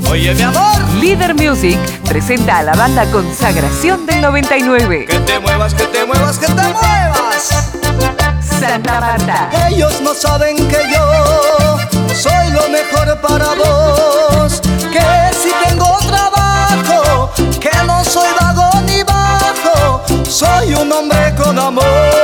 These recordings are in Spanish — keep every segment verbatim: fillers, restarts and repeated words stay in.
Oye, mi amor. Líder Music presenta a la banda Consagración del noventa y nueve. Que te muevas, que te muevas, que te muevas. Santa Marta. Ellos no saben que yo soy lo mejor para vos. Que si tengo trabajo, que no soy vago ni bajo, soy un hombre con amor.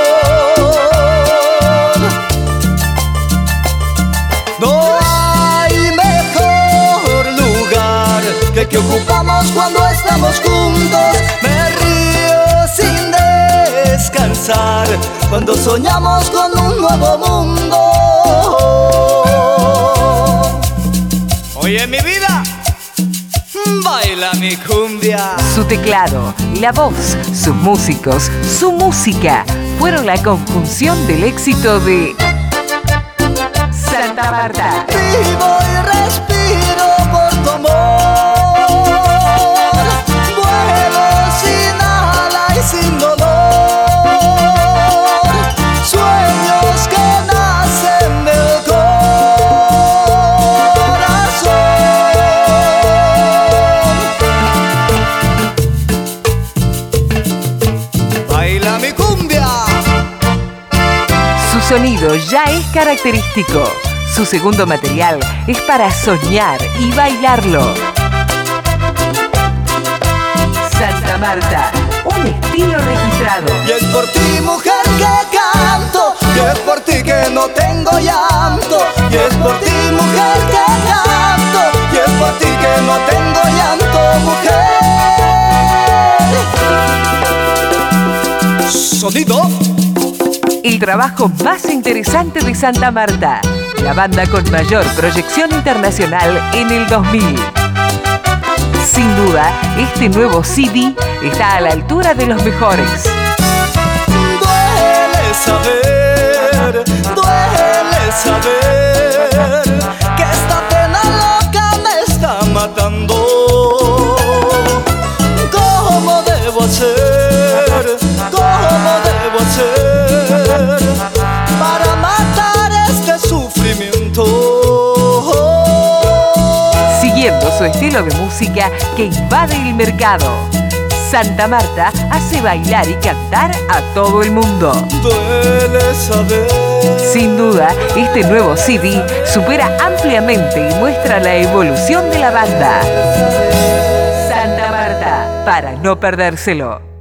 No hay mejor lugar que el que ocupamos cuando estamos juntos. Me río sin descansar cuando soñamos con un nuevo mundo. Oye, mi vida, baila mi cumbia. Su teclado, la voz, sus músicos, su música fueron la conjunción del éxito de Santa Marta. Vivo y respiro por tu amor. Vuelo sin ala y sin dolor. Sueños que nacen del corazón. Baila mi cumbia. Su sonido ya es característico. Su segundo material es para soñar y bailarlo. Santa Marta, un estilo registrado. Y es por ti, mujer, que canto. Y es por ti que no tengo llanto. Y es por ti, mujer, que canto. Y es por ti que no tengo llanto, mujer. Sonido. El trabajo más interesante de Santa Marta. La banda con mayor proyección internacional en el dos mil. Sin duda, este nuevo C D está a la altura de los mejores. Duele saber, duele saber que esta pena loca me está matando. ¿Cómo debo hacer? ¿Cómo debo hacer para matar este sufrimiento? Siguiendo su estilo de música que invade el mercado, Santa Marta hace bailar y cantar a todo el mundo. Duele saber. Sin duda, este nuevo C D supera ampliamente y muestra la evolución de la banda. Santa Marta, para no perdérselo.